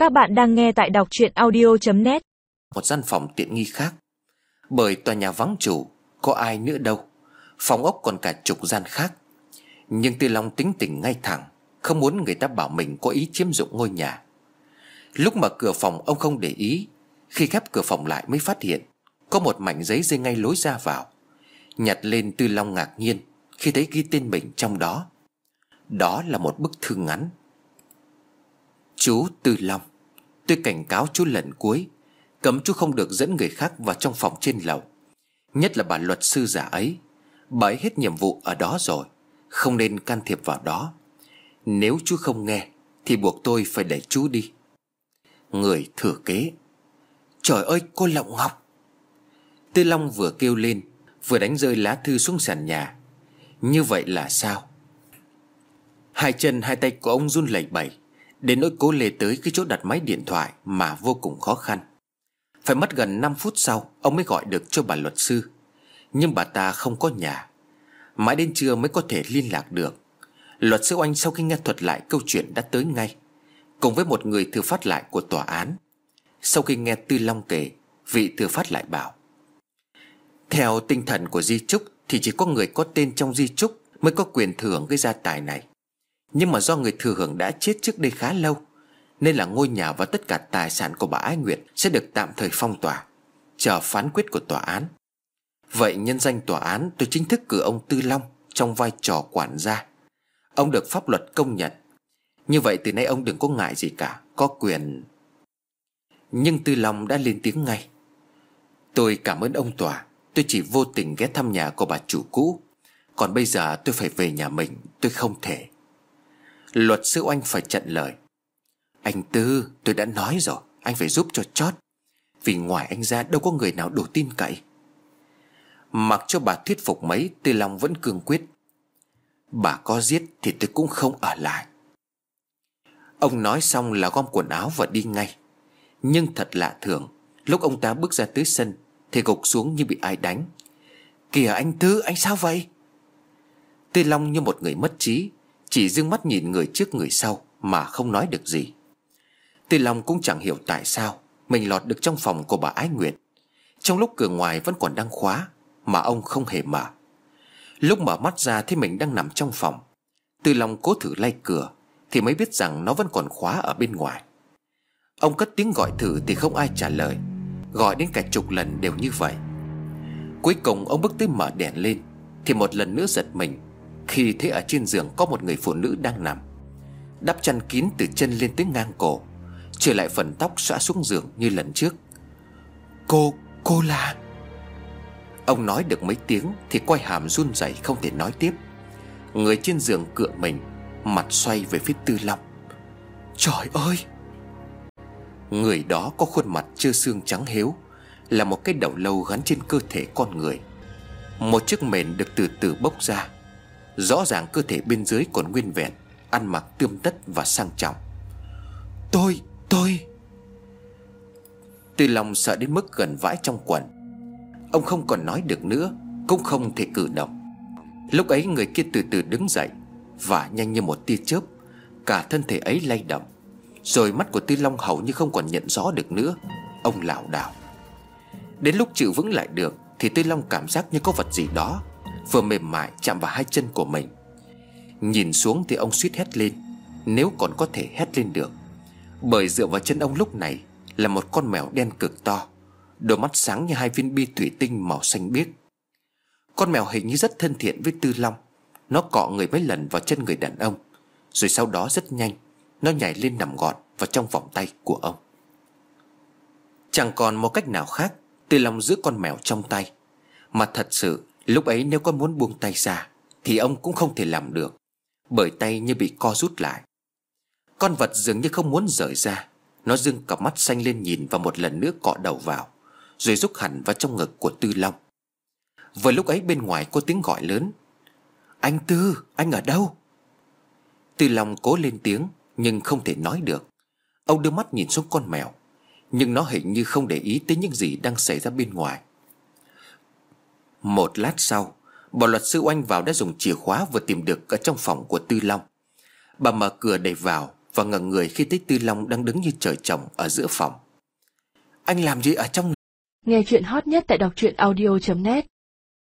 Các bạn đang nghe tại đọc truyện audio.net. Một gian phòng tiện nghi khác. Bởi tòa nhà vắng chủ, có ai nữa đâu. Phòng ốc còn cả chục gian khác. Nhưng Tư Long tính tình ngay thẳng, không muốn người ta bảo mình có ý chiếm dụng ngôi nhà. Lúc mở cửa phòng ông không để ý. Khi khép cửa phòng lại mới phát hiện có một mảnh giấy rơi ngay lối ra vào. Nhặt lên, Tư Long ngạc nhiên khi thấy ghi tên mình trong đó. Đó là một bức thư ngắn. Chú Tư Long, tôi cảnh cáo chú lần cuối, cấm chú không được dẫn người khác vào trong phòng trên lầu. Nhất là bà luật sư già ấy. Bà ấy hết nhiệm vụ ở đó rồi, không nên can thiệp vào đó. Nếu chú không nghe thì buộc tôi phải đẩy chú đi. Người thừa kế. Trời ơi, cô Lộng Ngọc! Tư Long vừa kêu lên, vừa đánh rơi lá thư xuống sàn nhà. Như vậy là sao? Hai chân hai tay của ông run lẩy bẩy, đến nỗi cố lê tới cái chỗ đặt máy điện thoại mà vô cùng khó khăn. Phải mất gần 5 phút sau ông mới gọi được cho bà luật sư. Nhưng bà ta không có nhà. Mãi đến trưa mới có thể liên lạc được. Luật sư Oanh sau khi nghe thuật lại câu chuyện đã tới ngay, cùng với một người thừa phát lại của tòa án. Sau khi nghe Tư Long kể, vị thừa phát lại bảo: theo tinh thần của di chúc thì chỉ có người có tên trong di chúc mới có quyền thừa hưởng cái gia tài này. Nhưng mà do người thừa hưởng đã chết trước đây khá lâu, nên là ngôi nhà và tất cả tài sản của bà Ái Nguyệt sẽ được tạm thời phong tỏa, chờ phán quyết của tòa án. Vậy nhân danh tòa án, tôi chính thức cử ông Tư Long trong vai trò quản gia. Ông được pháp luật công nhận. Như vậy từ nay ông đừng có ngại gì cả, có quyền. Nhưng Tư Long đã lên tiếng ngay: tôi cảm ơn ông tòa, tôi chỉ vô tình ghé thăm nhà của bà chủ cũ. Còn bây giờ tôi phải về nhà mình, tôi không thể. Luật sư Oanh phải chặn lời: anh Tư, tôi đã nói rồi, anh phải giúp cho chót. Vì ngoài anh ra đâu có người nào đủ tin cậy. Mặc cho bà thuyết phục mấy, Tư Long vẫn cương quyết: bà có giết thì tôi cũng không ở lại. Ông nói xong là gom quần áo và đi ngay. Nhưng thật lạ thường, lúc ông ta bước ra tới sân thì gục xuống như bị ai đánh. Kìa anh Tư, anh sao vậy? Tư Long như một người mất trí, chỉ dương mắt nhìn người trước người sau mà không nói được gì. Tư Long cũng chẳng hiểu tại sao mình lọt được trong phòng của bà Ái Nguyệt, trong lúc cửa ngoài vẫn còn đang khóa mà ông không hề mở. Lúc mở mắt ra thấy mình đang nằm trong phòng, Tư Long cố thử lay cửa thì mới biết rằng nó vẫn còn khóa ở bên ngoài. Ông cất tiếng gọi thử thì không ai trả lời, gọi đến cả chục lần đều như vậy. Cuối cùng ông bước tới mở đèn lên thì một lần nữa giật mình khi thấy ở trên giường có một người phụ nữ đang nằm, đắp chăn kín từ chân lên tới ngang cổ, trở lại phần tóc xõa xuống giường như lần trước. Cô là... Ông nói được mấy tiếng thì quai hàm run rẩy không thể nói tiếp. Người trên giường cựa mình, mặt xoay về phía Tư Long. Trời ơi! Người đó có khuôn mặt trơ xương trắng héo, là một cái đầu lâu gắn trên cơ thể con người. Một chiếc mền được từ từ bốc ra. Rõ ràng cơ thể bên dưới còn nguyên vẹn, ăn mặc tươm tất và sang trọng. Tôi... Tư Long sợ đến mức gần vãi trong quần. Ông không còn nói được nữa, cũng không thể cử động. Lúc ấy người kia từ từ đứng dậy, và nhanh như một tia chớp, cả thân thể ấy lay động. Rồi mắt của Tư Long hầu như không còn nhận rõ được nữa. Ông lảo đảo. Đến lúc chịu vững lại được thì Tư Long cảm giác như có vật gì đó vừa mềm mại chạm vào hai chân của mình. Nhìn xuống thì ông suýt hét lên, nếu còn có thể hét lên được. Bởi dựa vào chân ông lúc này là một con mèo đen cực to, đôi mắt sáng như hai viên bi thủy tinh màu xanh biếc. Con mèo hình như rất thân thiện với Tư Long. Nó cọ người mấy lần vào chân người đàn ông, rồi sau đó rất nhanh nó nhảy lên nằm gọn vào trong vòng tay của ông. Chẳng còn một cách nào khác, Tư Long giữ con mèo trong tay. Mà thật sự lúc ấy nếu có muốn buông tay ra thì ông cũng không thể làm được, bởi tay như bị co rút lại. Con vật dường như không muốn rời ra. Nó dương cặp mắt xanh lên nhìn và một lần nữa cọ đầu vào, rồi rúc hẳn vào trong ngực của Tư Long. Vừa lúc ấy bên ngoài có tiếng gọi lớn: Anh Tư, anh ở đâu? Tư Long cố lên tiếng nhưng không thể nói được. Ông đưa mắt nhìn xuống con mèo, nhưng nó hình như không để ý tới những gì đang xảy ra bên ngoài. Một lát sau, bà luật sư Oanh vào đã dùng chìa khóa vừa tìm được ở trong phòng của Tư Long. Bà mở cửa đẩy vào và ngẩng người khi thấy Tư Long đang đứng như trời trồng ở giữa phòng. Anh làm gì ở trong? Nghe chuyện hot nhất tại đọc truyện audio.net.